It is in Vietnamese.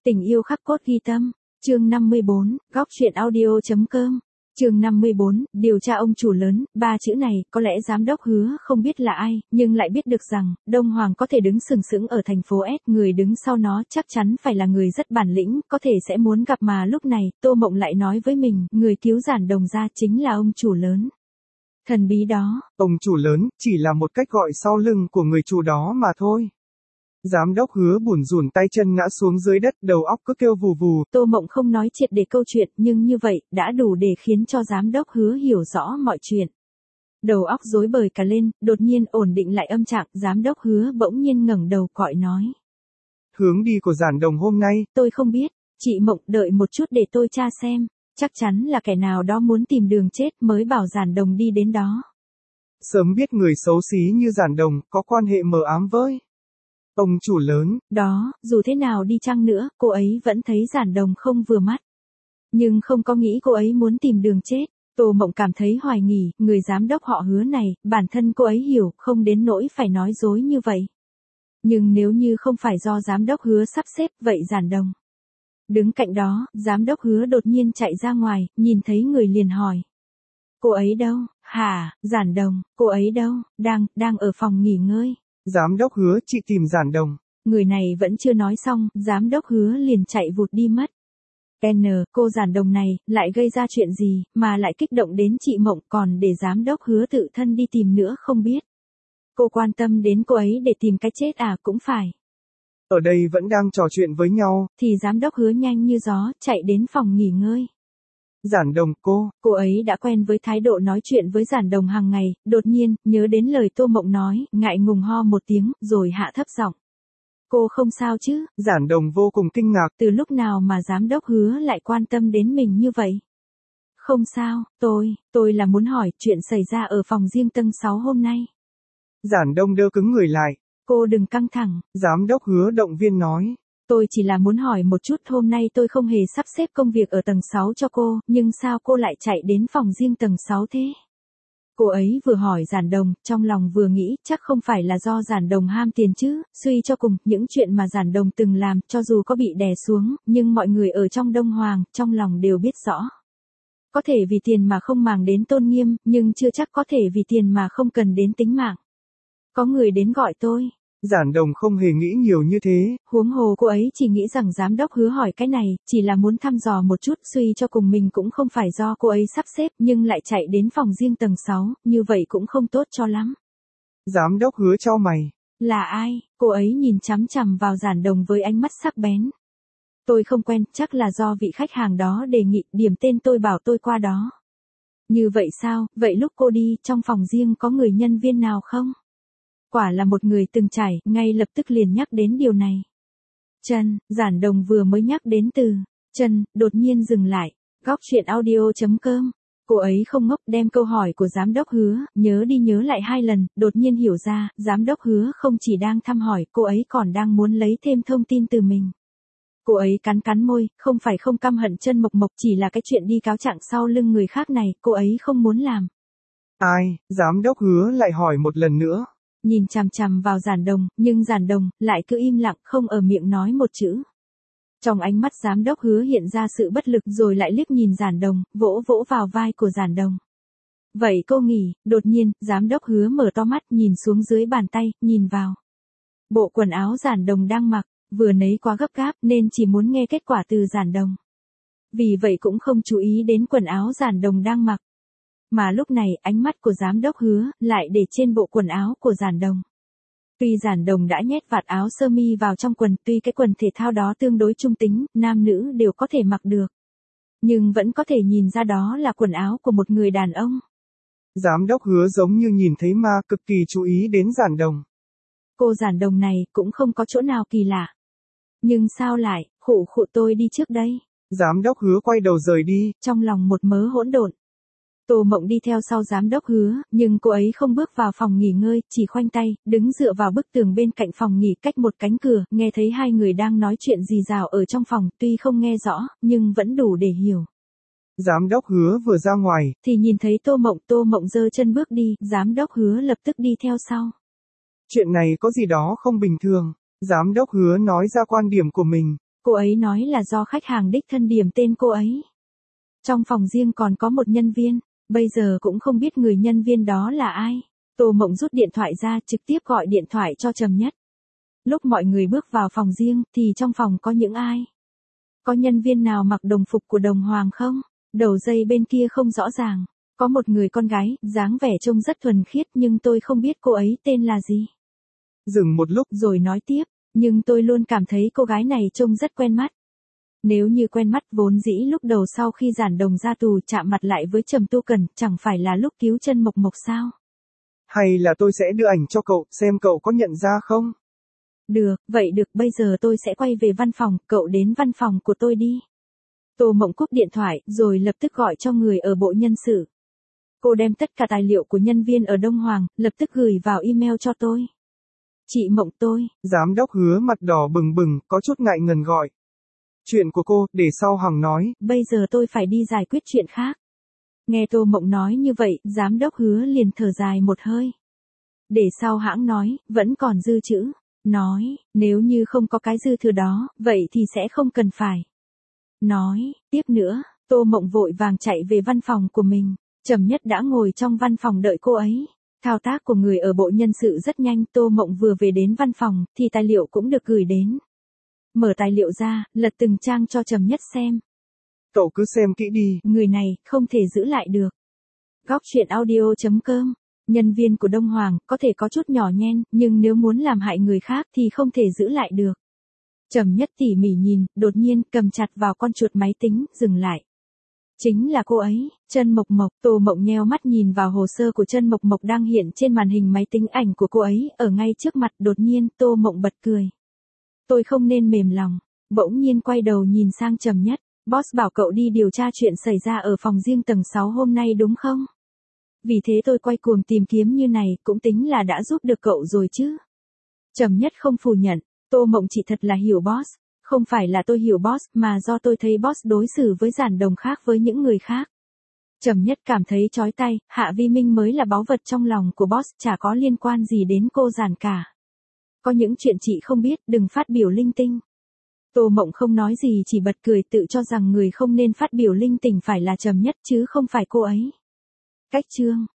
Tình yêu khắc cốt ghi tâm. Chương 54, góc truyện audio.com. Chương 54, điều tra ông chủ lớn. Ba chữ này, có lẽ giám đốc Hứa không biết là ai, nhưng lại biết được rằng, Đông Hoàng có thể đứng sừng sững ở thành phố S, người đứng sau nó chắc chắn phải là người rất bản lĩnh, có thể sẽ muốn gặp, mà lúc này, Tô Mộng lại nói với mình, người cứu Giản Đồng ra chính là ông chủ lớn. Thần bí đó. Ông chủ lớn, chỉ là một cách gọi sau lưng của người chủ đó mà thôi. Giám đốc Hứa bủn rủn tay chân ngã xuống dưới đất, đầu óc cứ kêu vù vù. Tô Mộng không nói triệt để câu chuyện, nhưng như vậy, đã đủ để khiến cho giám đốc Hứa hiểu rõ mọi chuyện. Đầu óc rối bời cả lên, đột nhiên ổn định lại âm trạng, giám đốc Hứa bỗng nhiên ngẩng đầu gọi nói. Hướng đi của Giản Đồng hôm nay. Tôi không biết, chị Mộng đợi một chút để tôi tra xem. Chắc chắn là kẻ nào đó muốn tìm đường chết mới bảo Giản Đồng đi đến đó. Sớm biết người xấu xí như Giản Đồng, có quan hệ mờ ám với ông chủ lớn. Đó, dù thế nào đi chăng nữa, cô ấy vẫn thấy Giản Đồng không vừa mắt. Nhưng không có nghĩ cô ấy muốn tìm đường chết. Tô Mộng cảm thấy hoài nghi, người giám đốc họ Hứa này, bản thân cô ấy hiểu, không đến nỗi phải nói dối như vậy. Nhưng nếu như không phải do giám đốc Hứa sắp xếp, vậy Giản Đồng. Đứng cạnh đó, giám đốc Hứa đột nhiên chạy ra ngoài, nhìn thấy người liền hỏi. Cô ấy đâu? Hả, Giản Đồng, cô ấy đâu? Đang ở phòng nghỉ ngơi. Giám đốc Hứa, chị tìm Giản Đồng. Người này vẫn chưa nói xong, giám đốc Hứa liền chạy vụt đi mất. Cô Giản Đồng này, lại gây ra chuyện gì, mà lại kích động đến chị Mộng, còn để giám đốc Hứa tự thân đi tìm nữa không biết. Cô quan tâm đến cô ấy để tìm cái chết à, cũng phải. Ở đây vẫn đang trò chuyện với nhau, thì giám đốc Hứa nhanh như gió, chạy đến phòng nghỉ ngơi. Giản Đồng, cô ấy đã quen với thái độ nói chuyện với Giản Đồng hàng ngày, đột nhiên, nhớ đến lời Tô Mộng nói, ngại ngùng ho một tiếng, rồi hạ thấp giọng. Cô không sao chứ? Giản Đồng vô cùng kinh ngạc. Từ lúc nào mà giám đốc Hứa lại quan tâm đến mình như vậy? Không sao, tôi là muốn hỏi chuyện xảy ra ở phòng riêng tầng 6 hôm nay. Giản Đông đơ cứng người lại. Cô đừng căng thẳng. Giám đốc Hứa động viên nói. Tôi chỉ là muốn hỏi một chút, hôm nay tôi không hề sắp xếp công việc ở tầng 6 cho cô, nhưng sao cô lại chạy đến phòng riêng tầng 6 thế? Cô ấy vừa hỏi Giản Đồng, trong lòng vừa nghĩ, chắc không phải là do Giản Đồng ham tiền chứ, suy cho cùng, những chuyện mà Giản Đồng từng làm, cho dù có bị đè xuống, nhưng mọi người ở trong Đông Hoàng, trong lòng đều biết rõ. Có thể vì tiền mà không màng đến tôn nghiêm, nhưng chưa chắc có thể vì tiền mà không cần đến tính mạng. Có người đến gọi tôi. Giản Đồng không hề nghĩ nhiều như thế. Huống hồ cô ấy chỉ nghĩ rằng giám đốc Hứa hỏi cái này, chỉ là muốn thăm dò một chút, suy cho cùng mình cũng không phải do cô ấy sắp xếp, nhưng lại chạy đến phòng riêng tầng 6, như vậy cũng không tốt cho lắm. Giám đốc Hứa chau mày. Là ai? Cô ấy nhìn chằm chằm vào Giản Đồng với ánh mắt sắc bén. Tôi không quen, chắc là do vị khách hàng đó đề nghị, điểm tên tôi bảo tôi qua đó. Như vậy sao, vậy lúc cô đi, trong phòng riêng có người nhân viên nào không? Quả là một người từng trải, ngay lập tức liền nhắc đến điều này. Giản Đồng vừa mới nhắc đến từ đột nhiên dừng lại. Góc truyện audio.com. Cô ấy không ngốc, đem câu hỏi của giám đốc Hứa, nhớ đi nhớ lại 2 lần, đột nhiên hiểu ra, giám đốc Hứa không chỉ đang thăm hỏi, cô ấy còn đang muốn lấy thêm thông tin từ mình. Cô ấy cắn môi, không phải không căm hận Trân Mộc Mộc, chỉ là cái chuyện đi cáo trạng sau lưng người khác này, cô ấy không muốn làm. Ai? Giám đốc Hứa lại hỏi một lần nữa. Nhìn chằm chằm vào Giản Đồng, nhưng Giản Đồng lại cứ im lặng, không ở miệng nói một chữ. Trong ánh mắt giám đốc Hứa hiện ra sự bất lực, rồi lại liếc nhìn Giản Đồng, vỗ vào vai của Giản Đồng. Vậy cô nghỉ. Đột nhiên, giám đốc Hứa mở to mắt, nhìn xuống dưới bàn tay, nhìn vào bộ quần áo Giản Đồng đang mặc, vừa nấy quá gấp gáp nên chỉ muốn nghe kết quả từ Giản Đồng. Vì vậy cũng không chú ý đến quần áo Giản Đồng đang mặc. Mà lúc này, ánh mắt của giám đốc Hứa lại để trên bộ quần áo của Giản Đồng. Tuy Giản Đồng đã nhét vạt áo sơ mi vào trong quần, tuy cái quần thể thao đó tương đối trung tính, nam nữ đều có thể mặc được. Nhưng vẫn có thể nhìn ra đó là quần áo của một người đàn ông. Giám đốc Hứa giống như nhìn thấy ma, cực kỳ chú ý đến Giản Đồng. Cô Giản Đồng này cũng không có chỗ nào kỳ lạ. Nhưng sao lại, khụ tôi đi trước đây. Giám đốc Hứa quay đầu rời đi. Trong lòng một mớ hỗn độn. Tô Mộng đi theo sau giám đốc Hứa, nhưng cô ấy không bước vào phòng nghỉ ngơi, chỉ khoanh tay, đứng dựa vào bức tường bên cạnh phòng nghỉ cách một cánh cửa, nghe thấy hai người đang nói chuyện rì rào ở trong phòng, tuy không nghe rõ, nhưng vẫn đủ để hiểu. Giám đốc Hứa vừa ra ngoài, thì nhìn thấy Tô Mộng giơ chân bước đi, giám đốc Hứa lập tức đi theo sau. Chuyện này có gì đó không bình thường. Giám đốc Hứa nói ra quan điểm của mình. Cô ấy nói là do khách hàng đích thân điểm tên cô ấy. Trong phòng riêng còn có một nhân viên, bây giờ cũng không biết người nhân viên đó là ai. Tô Mộng rút điện thoại ra trực tiếp gọi điện thoại cho Trầm Nhất. Lúc mọi người bước vào phòng riêng thì trong phòng có những ai? Có nhân viên nào mặc đồng phục của Đồng Hoàng không? Đầu dây bên kia không rõ ràng. Có một người con gái, dáng vẻ trông rất thuần khiết nhưng tôi không biết cô ấy tên là gì. Dừng một lúc rồi nói tiếp, nhưng tôi luôn cảm thấy cô gái này trông rất quen mắt. Nếu như quen mắt vốn dĩ lúc đầu sau khi Giản Đồng ra tù chạm mặt lại với Trầm Tu Cần, chẳng phải là lúc cứu chân Mộc Mộc sao? Hay là tôi sẽ đưa ảnh cho cậu, xem cậu có nhận ra không? Được, vậy được, bây giờ tôi sẽ quay về văn phòng, cậu đến văn phòng của tôi đi. Tô Mộng cúp điện thoại, rồi lập tức gọi cho người ở bộ nhân sự. Cô đem tất cả tài liệu của nhân viên ở Đông Hoàng, lập tức gửi vào email cho tôi. Chị Mộng tôi. Giám đốc Hứa mặt đỏ bừng bừng, có chút ngại ngần gọi. Chuyện của cô, để sau Hằng nói. Bây giờ tôi phải đi giải quyết chuyện khác. Nghe Tô Mộng nói như vậy, giám đốc Hứa liền thở dài một hơi. Để sau hãng nói, vẫn còn dư chữ. Nói, nếu như không có cái dư thừa đó, vậy thì sẽ không cần phải. Nói, tiếp nữa, Tô Mộng vội vàng chạy về văn phòng của mình. Trầm Nhất đã ngồi trong văn phòng đợi cô ấy. Thao tác của người ở bộ nhân sự rất nhanh, Tô Mộng vừa về đến văn phòng, thì tài liệu cũng được gửi đến. Mở tài liệu ra, lật từng trang cho Trầm Nhất xem. Cậu cứ xem kỹ đi. Người này, không thể giữ lại được. Góc truyện audio.com. Nhân viên của Đông Hoàng, có thể có chút nhỏ nhen, nhưng nếu muốn làm hại người khác thì không thể giữ lại được. Trầm Nhất tỉ mỉ nhìn, đột nhiên cầm chặt vào con chuột máy tính, dừng lại. Chính là cô ấy, Chân Mộc Mộc. Tô Mộng nheo mắt nhìn vào hồ sơ của Chân Mộc Mộc đang hiện trên màn hình máy tính, ảnh của cô ấy ở ngay trước mặt. Đột nhiên Tô Mộng bật cười. Tôi không nên mềm lòng. Bỗng nhiên quay đầu nhìn sang Trầm Nhất. Boss bảo cậu đi điều tra chuyện xảy ra ở phòng riêng tầng 6 hôm nay đúng không? Vì thế tôi quay cuồng tìm kiếm như này, cũng tính là đã giúp được cậu rồi chứ. Trầm Nhất không phủ nhận. Tô Mộng chị thật là hiểu boss. Không phải là tôi hiểu boss, mà do tôi thấy boss đối xử với Giản Đồng khác với những người khác. Trầm Nhất cảm thấy chói tay, Hạ Vi Minh mới là báu vật trong lòng của boss, chả có liên quan gì đến cô Giản cả. Có những chuyện chị không biết, đừng phát biểu linh tinh. Tô Mộng không nói gì, chỉ bật cười, tự cho rằng người không nên phát biểu linh tinh phải là Trầm Nhất chứ không phải cô ấy. Cách chương